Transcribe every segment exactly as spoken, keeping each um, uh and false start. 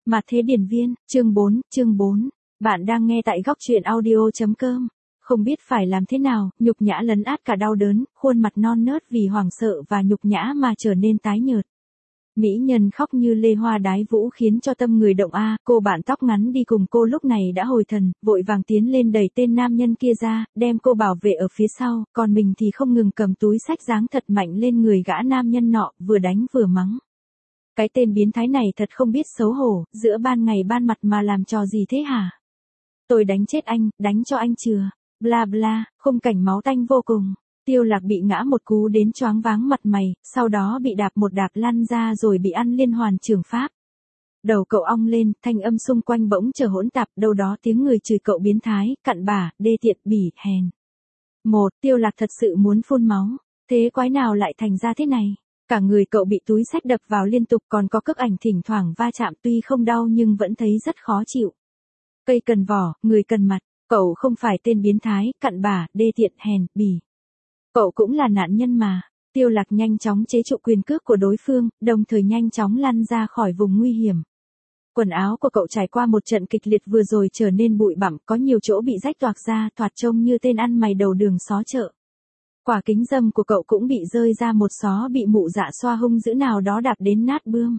Mặt thế điển viên, chương bốn, chương bốn. Bạn đang nghe tại góc truyện audio chấm com. Không biết phải làm thế nào, nhục nhã lấn át cả đau đớn, khuôn mặt non nớt vì hoảng sợ và nhục nhã mà trở nên tái nhợt. Mỹ nhân khóc như lê hoa đái vũ khiến cho tâm người động a. Cô bạn tóc ngắn đi cùng cô lúc này đã hồi thần, vội vàng tiến lên đẩy tên nam nhân kia ra, đem cô bảo vệ ở phía sau, còn mình thì không ngừng cầm túi xách giáng thật mạnh lên người gã nam nhân nọ, vừa đánh vừa mắng. Cái tên biến thái này thật không biết xấu hổ, giữa ban ngày ban mặt mà làm trò gì thế hả? Tôi đánh chết anh, đánh cho anh chừa. Bla bla, khung cảnh máu tanh vô cùng. Tiêu Lạc bị ngã một cú đến choáng váng mặt mày, sau đó bị đạp một đạp lăn ra rồi bị ăn liên hoàn trường pháp. Đầu cậu ong lên, thanh âm xung quanh bỗng trở hỗn tạp, đâu đó tiếng người chửi cậu biến thái, cặn bã, đê tiện, bỉ, hèn. Một, Tiêu Lạc thật sự muốn phun máu. Thế quái nào lại thành ra thế này? Cả người cậu bị túi xách đập vào liên tục, còn có cước ảnh thỉnh thoảng va chạm, tuy không đau nhưng vẫn thấy rất khó chịu. Cây cần vỏ, người cần mặt, cậu không phải tên biến thái, cặn bã, đê tiện, hèn, bỉ. Cậu cũng là nạn nhân mà. Tiêu Lạc nhanh chóng chế trụ quyền cước của đối phương, đồng thời nhanh chóng lăn ra khỏi vùng nguy hiểm. Quần áo của cậu trải qua một trận kịch liệt vừa rồi trở nên bụi bặm, có nhiều chỗ bị rách toạc ra, thoạt trông như tên ăn mày đầu đường xó chợ. Quả kính râm của cậu cũng bị rơi ra một xó, bị mụ dạ xoa hung dữ nào đó đạp đến nát bươm.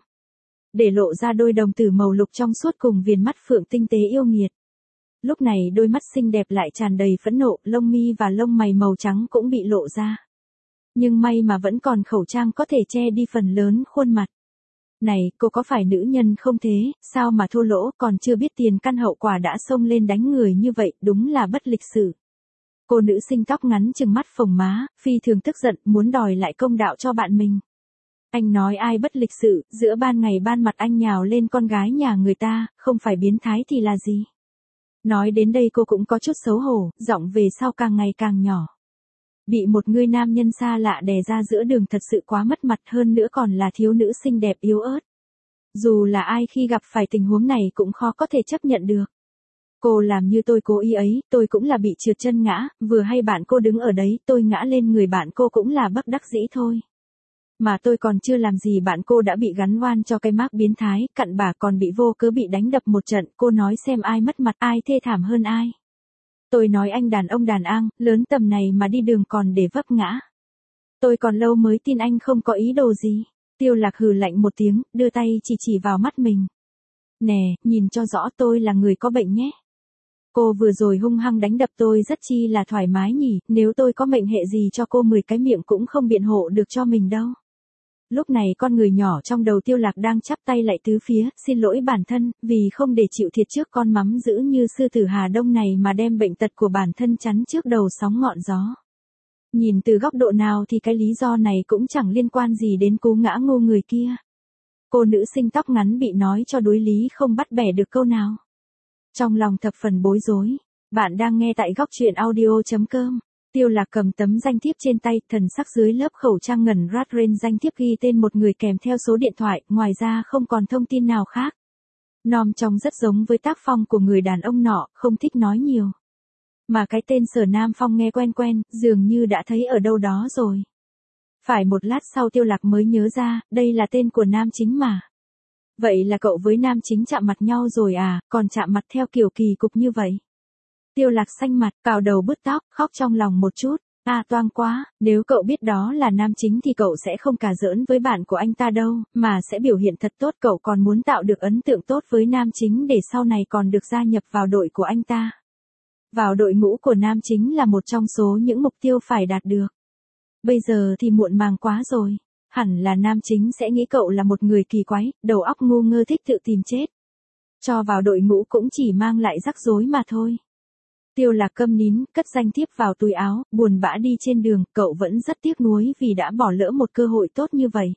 Để lộ ra đôi đồng tử màu lục trong suốt cùng viền mắt phượng tinh tế yêu nghiệt. Lúc này đôi mắt xinh đẹp lại tràn đầy phẫn nộ, lông mi và lông mày màu trắng cũng bị lộ ra. Nhưng may mà vẫn còn khẩu trang có thể che đi phần lớn khuôn mặt. Này, cô có phải nữ nhân không thế, sao mà thô lỗ, còn chưa biết tiền căn hậu quả đã xông lên đánh người như vậy, đúng là bất lịch sự. Cô nữ sinh tóc ngắn trừng mắt phồng má, phi thường tức giận, muốn đòi lại công đạo cho bạn mình. Anh nói ai bất lịch sự, giữa ban ngày ban mặt anh nhào lên con gái nhà người ta, không phải biến thái thì là gì? Nói đến đây cô cũng có chút xấu hổ, giọng về sau càng ngày càng nhỏ. Bị một người nam nhân xa lạ đè ra giữa đường thật sự quá mất mặt, hơn nữa còn là thiếu nữ xinh đẹp yếu ớt. Dù là ai khi gặp phải tình huống này cũng khó có thể chấp nhận được. Cô làm như tôi cố ý ấy, tôi cũng là bị trượt chân ngã, vừa hay bạn cô đứng ở đấy, tôi ngã lên người bạn cô cũng là bất đắc dĩ thôi. Mà tôi còn chưa làm gì bạn cô đã bị gắn oan cho cái mác biến thái, cặn bã, còn bị vô cớ bị đánh đập một trận, cô nói xem ai mất mặt, ai thê thảm hơn ai. Tôi nói anh đàn ông đàn ang, lớn tầm này mà đi đường còn để vấp ngã. Tôi còn lâu mới tin anh không có ý đồ gì. Tiêu Lạc hừ lạnh một tiếng, đưa tay chỉ chỉ vào mắt mình. Nè, nhìn cho rõ tôi là người có bệnh nhé. Cô vừa rồi hung hăng đánh đập tôi rất chi là thoải mái nhỉ, nếu tôi có mệnh hệ gì cho cô mười cái miệng cũng không biện hộ được cho mình đâu. Lúc này con người nhỏ trong đầu Tiêu Lạc đang chắp tay lạy tứ phía, xin lỗi bản thân, vì không để chịu thiệt trước con mắm dữ như sư tử Hà Đông này mà đem bệnh tật của bản thân chắn trước đầu sóng ngọn gió. Nhìn từ góc độ nào thì cái lý do này cũng chẳng liên quan gì đến cú ngã ngu người kia. Cô nữ sinh tóc ngắn bị nói cho đối lý không bắt bẻ được câu nào. Trong lòng thập phần bối rối, bạn đang nghe tại góc truyện audio chấm com. Tiêu Lạc cầm tấm danh thiếp trên tay, thần sắc dưới lớp khẩu trang ngần rát rên danh thiếp ghi tên một người kèm theo số điện thoại, ngoài ra không còn thông tin nào khác. Nom trông rất giống với tác phong của người đàn ông nọ, không thích nói nhiều. Mà cái tên Sở Nam Phong nghe quen quen, dường như đã thấy ở đâu đó rồi. Phải một lát sau Tiêu Lạc mới nhớ ra, đây là tên của nam chính mà. Vậy là cậu với nam chính chạm mặt nhau rồi à, còn chạm mặt theo kiểu kỳ cục như vậy. Tiêu Lạc xanh mặt, cào đầu bứt tóc, khóc trong lòng một chút. À toang quá, nếu cậu biết đó là nam chính thì cậu sẽ không cả giỡn với bạn của anh ta đâu, mà sẽ biểu hiện thật tốt, cậu còn muốn tạo được ấn tượng tốt với nam chính để sau này còn được gia nhập vào đội của anh ta. Vào đội ngũ của nam chính là một trong số những mục tiêu phải đạt được. Bây giờ thì muộn màng quá rồi, hẳn là nam chính sẽ nghĩ cậu là một người kỳ quái, đầu óc ngu ngơ thích tự tìm chết. Cho vào đội ngũ cũng chỉ mang lại rắc rối mà thôi. Tiêu Lạc câm nín, cất danh thiếp vào túi áo, buồn bã đi trên đường, cậu vẫn rất tiếc nuối vì đã bỏ lỡ một cơ hội tốt như vậy.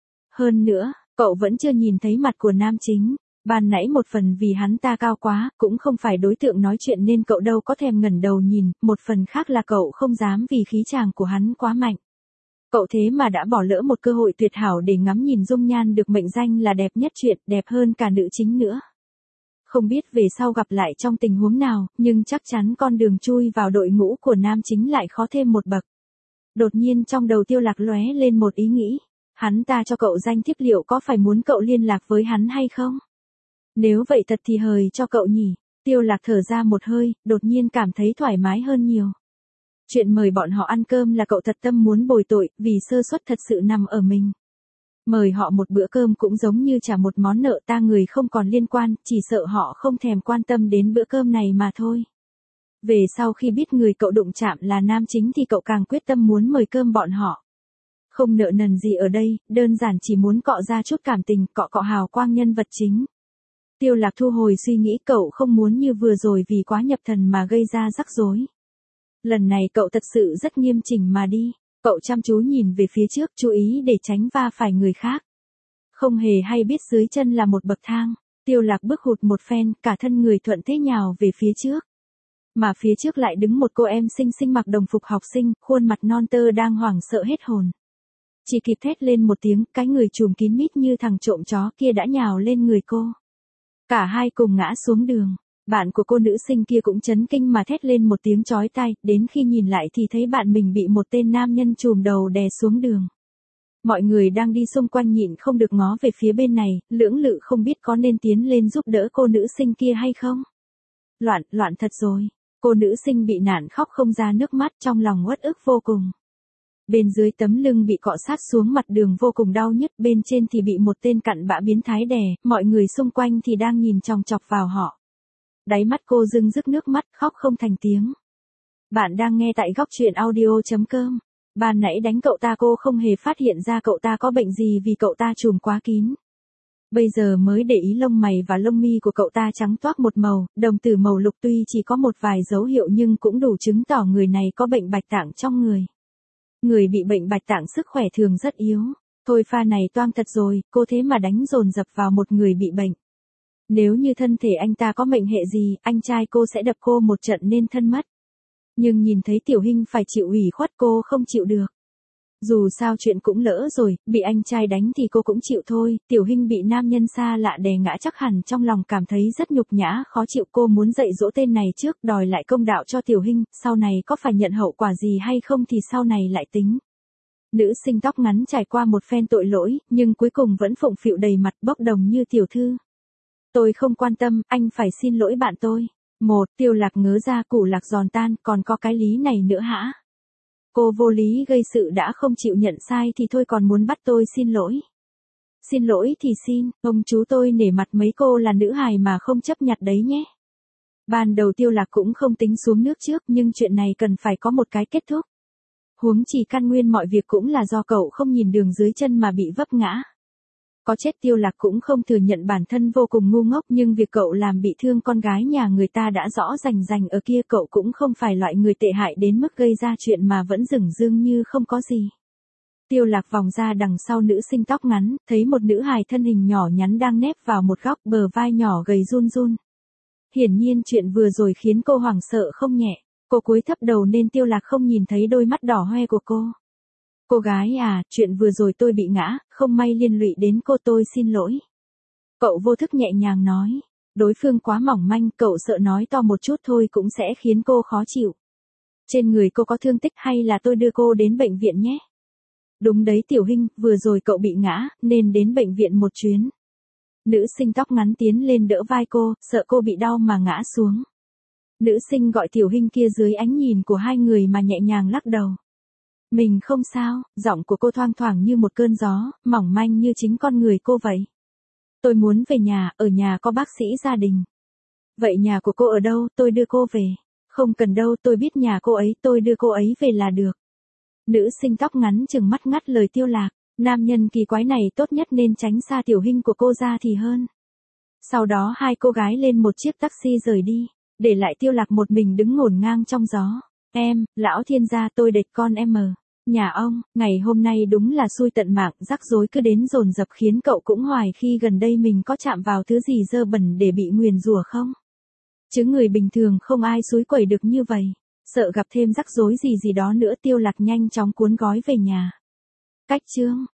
Hơn nữa, cậu vẫn chưa nhìn thấy mặt của nam chính, ban nãy một phần vì hắn ta cao quá, cũng không phải đối tượng nói chuyện nên cậu đâu có thèm ngẩng đầu nhìn, một phần khác là cậu không dám vì khí chàng của hắn quá mạnh. Cậu thế mà đã bỏ lỡ một cơ hội tuyệt hảo để ngắm nhìn dung nhan được mệnh danh là đẹp nhất truyện, đẹp hơn cả nữ chính nữa. Không biết về sau gặp lại trong tình huống nào, nhưng chắc chắn con đường chui vào đội ngũ của nam chính lại khó thêm một bậc. Đột nhiên trong đầu Tiêu Lạc lóe lên một ý nghĩ, hắn ta cho cậu danh thiếp liệu có phải muốn cậu liên lạc với hắn hay không? Nếu vậy thật thì hời cho cậu nhỉ. Tiêu Lạc thở ra một hơi, đột nhiên cảm thấy thoải mái hơn nhiều. Chuyện mời bọn họ ăn cơm là cậu thật tâm muốn bồi tội, vì sơ suất thật sự nằm ở mình. Mời họ một bữa cơm cũng giống như trả một món nợ ta người không còn liên quan, chỉ sợ họ không thèm quan tâm đến bữa cơm này mà thôi. Về sau khi biết người cậu đụng chạm là nam chính thì cậu càng quyết tâm muốn mời cơm bọn họ. Không nợ nần gì ở đây, đơn giản chỉ muốn cọ ra chút cảm tình, cọ cọ hào quang nhân vật chính. Tiêu Lạc thu hồi suy nghĩ, cậu không muốn như vừa rồi vì quá nhập thần mà gây ra rắc rối. Lần này cậu thật sự rất nghiêm chỉnh mà đi. Cậu chăm chú nhìn về phía trước, chú ý để tránh va phải người khác. Không hề hay biết dưới chân là một bậc thang. Tiêu Lạc bước hụt một phen, cả thân người thuận thế nhào về phía trước. Mà phía trước lại đứng một cô em xinh xinh mặc đồng phục học sinh, khuôn mặt non tơ đang hoảng sợ hết hồn. Chỉ kịp thét lên một tiếng, cái người trùm kín mít như thằng trộm chó kia đã nhào lên người cô. Cả hai cùng ngã xuống đường. Bạn của cô nữ sinh kia cũng chấn kinh mà thét lên một tiếng chói tai, đến khi nhìn lại thì thấy bạn mình bị một tên nam nhân trùm đầu đè xuống đường. Mọi người đang đi xung quanh nhịn không được ngó về phía bên này, lưỡng lự không biết có nên tiến lên giúp đỡ cô nữ sinh kia hay không. Loạn, loạn thật rồi. Cô nữ sinh bị nản khóc không ra nước mắt, trong lòng uất ức vô cùng. Bên dưới tấm lưng bị cọ sát xuống mặt đường vô cùng đau nhức, bên trên thì bị một tên cặn bã biến thái đè, mọi người xung quanh thì đang nhìn chòng chọc vào họ. Đáy mắt cô rưng rức nước mắt, khóc không thành tiếng. Bạn đang nghe tại góc truyện audio chấm com. Ban nãy đánh cậu ta cô không hề phát hiện ra cậu ta có bệnh gì vì cậu ta trùm quá kín. Bây giờ mới để ý lông mày và lông mi của cậu ta trắng toác một màu, đồng tử màu lục tuy chỉ có một vài dấu hiệu nhưng cũng đủ chứng tỏ người này có bệnh bạch tạng trong người. Người bị bệnh bạch tạng sức khỏe thường rất yếu. Thôi pha này toang thật rồi, cô thế mà đánh dồn dập vào một người bị bệnh. Nếu như thân thể anh ta có mệnh hệ gì, anh trai cô sẽ đập cô một trận nên thân mất. Nhưng nhìn thấy Tiểu Hinh phải chịu ủy khuất cô không chịu được. Dù sao chuyện cũng lỡ rồi, bị anh trai đánh thì cô cũng chịu thôi, Tiểu Hinh bị nam nhân xa lạ đè ngã chắc hẳn trong lòng cảm thấy rất nhục nhã, khó chịu. Cô muốn dạy dỗ tên này trước, đòi lại công đạo cho Tiểu Hinh, sau này có phải nhận hậu quả gì hay không thì sau này lại tính. Nữ sinh tóc ngắn trải qua một phen tội lỗi, nhưng cuối cùng vẫn phụng phịu đầy mặt bốc đồng như tiểu thư. Tôi không quan tâm, anh phải xin lỗi bạn tôi. Một, Tiêu Lạc ngớ ra củ lạc giòn tan, còn có cái lý này nữa hả? Cô vô lý gây sự đã không chịu nhận sai thì thôi còn muốn bắt tôi xin lỗi. Xin lỗi thì xin, ông chú tôi nể mặt mấy cô là nữ hài mà không chấp nhặt đấy nhé. Ban đầu Tiêu Lạc cũng không tính xuống nước trước nhưng chuyện này cần phải có một cái kết thúc. Huống chỉ căn nguyên mọi việc cũng là do cậu không nhìn đường dưới chân mà bị vấp ngã. Có chết Tiêu Lạc cũng không thừa nhận bản thân vô cùng ngu ngốc nhưng việc cậu làm bị thương con gái nhà người ta đã rõ rành rành ở kia, cậu cũng không phải loại người tệ hại đến mức gây ra chuyện mà vẫn dửng dưng như không có gì. Tiêu Lạc vòng ra đằng sau nữ sinh tóc ngắn, thấy một nữ hài thân hình nhỏ nhắn đang nép vào một góc, bờ vai nhỏ gầy run run. Hiển nhiên chuyện vừa rồi khiến cô hoảng sợ không nhẹ, cô cúi thấp đầu nên Tiêu Lạc không nhìn thấy đôi mắt đỏ hoe của cô. Cô gái à, chuyện vừa rồi tôi bị ngã, không may liên lụy đến cô, tôi xin lỗi. Cậu vô thức nhẹ nhàng nói. Đối phương quá mỏng manh, cậu sợ nói to một chút thôi cũng sẽ khiến cô khó chịu. Trên người cô có thương tích hay là tôi đưa cô đến bệnh viện nhé? Đúng đấy Tiểu Hinh, vừa rồi cậu bị ngã, nên đến bệnh viện một chuyến. Nữ sinh tóc ngắn tiến lên đỡ vai cô, sợ cô bị đau mà ngã xuống. Nữ sinh gọi Tiểu Hinh kia dưới ánh nhìn của hai người mà nhẹ nhàng lắc đầu. Mình không sao, giọng của cô thoang thoảng như một cơn gió, mỏng manh như chính con người cô vậy. Tôi muốn về nhà, ở nhà có bác sĩ gia đình. Vậy nhà của cô ở đâu, tôi đưa cô về. Không cần đâu, tôi biết nhà cô ấy, tôi đưa cô ấy về là được. Nữ sinh tóc ngắn chừng mắt ngắt lời Tiêu Lạc, nam nhân kỳ quái này tốt nhất nên tránh xa Tiểu Hinh của cô ra thì hơn. Sau đó hai cô gái lên một chiếc taxi rời đi, để lại Tiêu Lạc một mình đứng ngổn ngang trong gió. Em, lão thiên gia tôi đệt con em mờ. Nhà ông, ngày hôm nay đúng là xui tận mạng, rắc rối cứ đến dồn dập khiến cậu cũng hoài khi gần đây mình có chạm vào thứ gì dơ bẩn để bị nguyền rủa không? Chứ người bình thường không ai xúi quẩy được như vậy. Sợ gặp thêm rắc rối gì gì đó nữa Tiêu Lạc nhanh chóng cuốn gói về nhà. Cách chương